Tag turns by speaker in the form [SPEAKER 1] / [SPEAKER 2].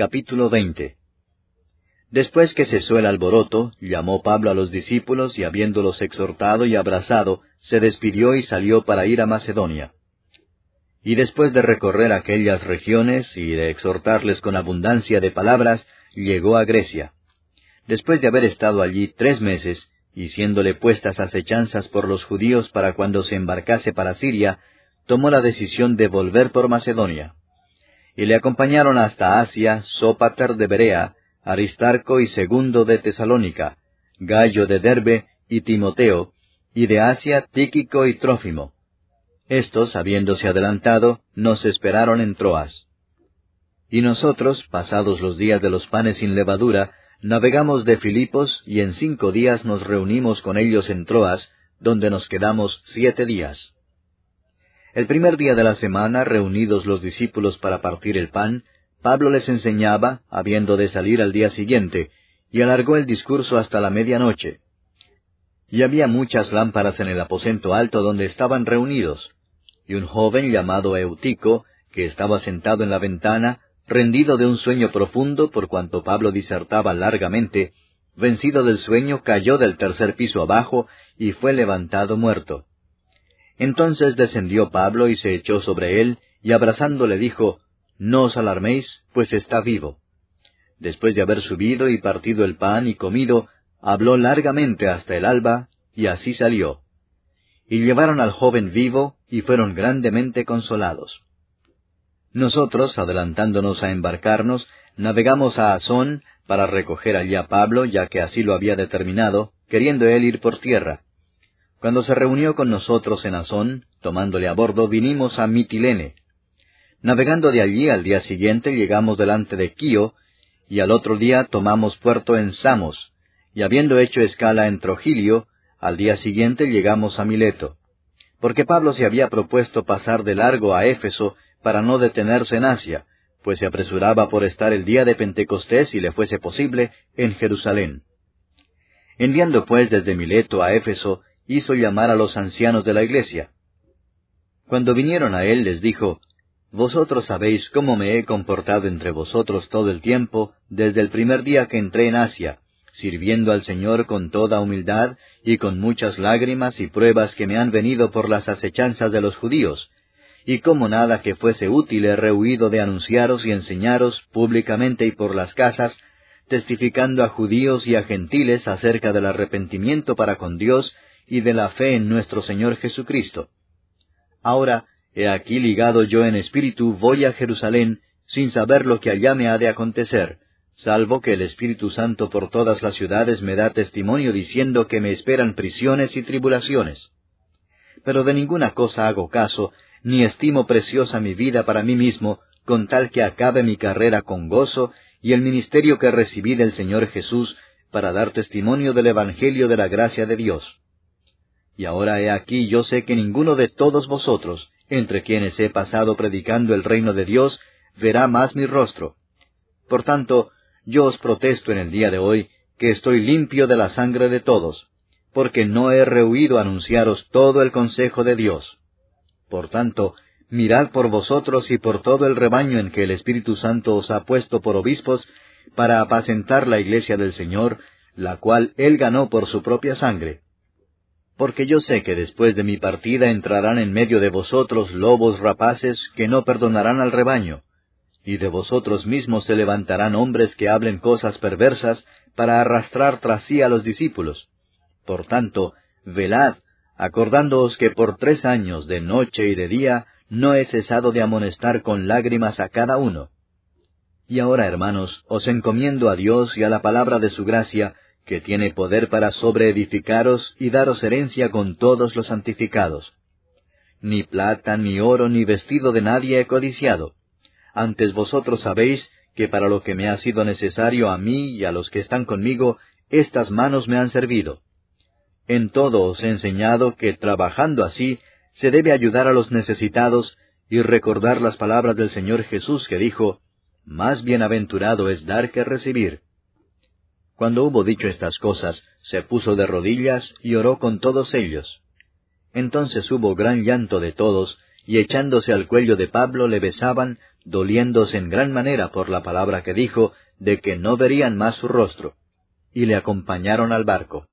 [SPEAKER 1] Capítulo 20. Después que cesó el alboroto, llamó Pablo a los discípulos, y habiéndolos exhortado y abrazado, se despidió y salió para ir a Macedonia. Y después de recorrer aquellas regiones, y de exhortarles con abundancia de palabras, llegó a Grecia. Después de haber estado allí 3 meses, y siéndole puestas acechanzas por los judíos para cuando se embarcase para Siria, tomó la decisión de volver por Macedonia. Y le acompañaron hasta Asia Sópater de Berea, Aristarco y Segundo de Tesalónica, Gayo de Derbe y Timoteo, y de Asia Tíquico y Trófimo. Estos, habiéndose adelantado, nos esperaron en Troas. Y nosotros, pasados los días de los panes sin levadura, navegamos de Filipos, y en 5 días nos reunimos con ellos en Troas, donde nos quedamos 7 días. El primer día de la semana, reunidos los discípulos para partir el pan, Pablo les enseñaba, habiendo de salir al día siguiente, y alargó el discurso hasta la medianoche. Y había muchas lámparas en el aposento alto donde estaban reunidos. Y un joven llamado Eutico, que estaba sentado en la ventana, rendido de un sueño profundo por cuanto Pablo disertaba largamente, vencido del sueño, cayó del 3er piso abajo, y fue levantado muerto. Entonces descendió Pablo y se echó sobre él, y abrazándole dijo, «No os alarméis, pues está vivo». Después de haber subido y partido el pan y comido, habló largamente hasta el alba, y así salió. Y llevaron al joven vivo, y fueron grandemente consolados. Nosotros, adelantándonos a embarcarnos, navegamos a Asón, para recoger allí a Pablo, ya que así lo había determinado, queriendo él ir por tierra. Cuando se reunió con nosotros en Asón, tomándole a bordo, vinimos a Mitilene. Navegando de allí al día siguiente llegamos delante de Quío, y al otro día tomamos puerto en Samos, y habiendo hecho escala en Trogilio, al día siguiente llegamos a Mileto. Porque Pablo se había propuesto pasar de largo a Éfeso para no detenerse en Asia, pues se apresuraba por estar el día de Pentecostés, si le fuese posible, en Jerusalén. Enviando pues desde Mileto a Éfeso, hizo llamar a los ancianos de la iglesia. Cuando vinieron a él, les dijo, «Vosotros sabéis cómo me he comportado entre vosotros todo el tiempo, desde el primer día que entré en Asia, sirviendo al Señor con toda humildad y con muchas lágrimas y pruebas que me han venido por las acechanzas de los judíos, y como nada que fuese útil he rehuido de anunciaros y enseñaros públicamente y por las casas, testificando a judíos y a gentiles acerca del arrepentimiento para con Dios y de la fe en nuestro Señor Jesucristo. Ahora, he aquí ligado yo en espíritu voy a Jerusalén, sin saber lo que allá me ha de acontecer, salvo que el Espíritu Santo por todas las ciudades me da testimonio diciendo que me esperan prisiones y tribulaciones. Pero de ninguna cosa hago caso, ni estimo preciosa mi vida para mí mismo, con tal que acabe mi carrera con gozo, y el ministerio que recibí del Señor Jesús, para dar testimonio del Evangelio de la gracia de Dios. Y ahora he aquí yo sé que ninguno de todos vosotros, entre quienes he pasado predicando el reino de Dios, verá más mi rostro. Por tanto, yo os protesto en el día de hoy, que estoy limpio de la sangre de todos, porque no he rehuido anunciaros todo el consejo de Dios. Por tanto, mirad por vosotros y por todo el rebaño en que el Espíritu Santo os ha puesto por obispos, para apacentar la iglesia del Señor, la cual Él ganó por su propia sangre. Porque yo sé que después de mi partida entrarán en medio de vosotros lobos rapaces que no perdonarán al rebaño, y de vosotros mismos se levantarán hombres que hablen cosas perversas para arrastrar tras sí a los discípulos. Por tanto, velad, acordándoos que por 3 años, de noche y de día, no he cesado de amonestar con lágrimas a cada uno. Y ahora, hermanos, os encomiendo a Dios y a la palabra de su gracia, que tiene poder para sobreedificaros y daros herencia con todos los santificados. Ni plata, ni oro, ni vestido de nadie he codiciado. Antes vosotros sabéis que para lo que me ha sido necesario a mí y a los que están conmigo, estas manos me han servido. En todo os he enseñado que, trabajando así, se debe ayudar a los necesitados y recordar las palabras del Señor Jesús que dijo, «Más bienaventurado es dar que recibir». Cuando hubo dicho estas cosas, se puso de rodillas y oró con todos ellos. Entonces hubo gran llanto de todos, y echándose al cuello de Pablo le besaban, doliéndose en gran manera por la palabra que dijo, de que no verían más su rostro, y le acompañaron al barco.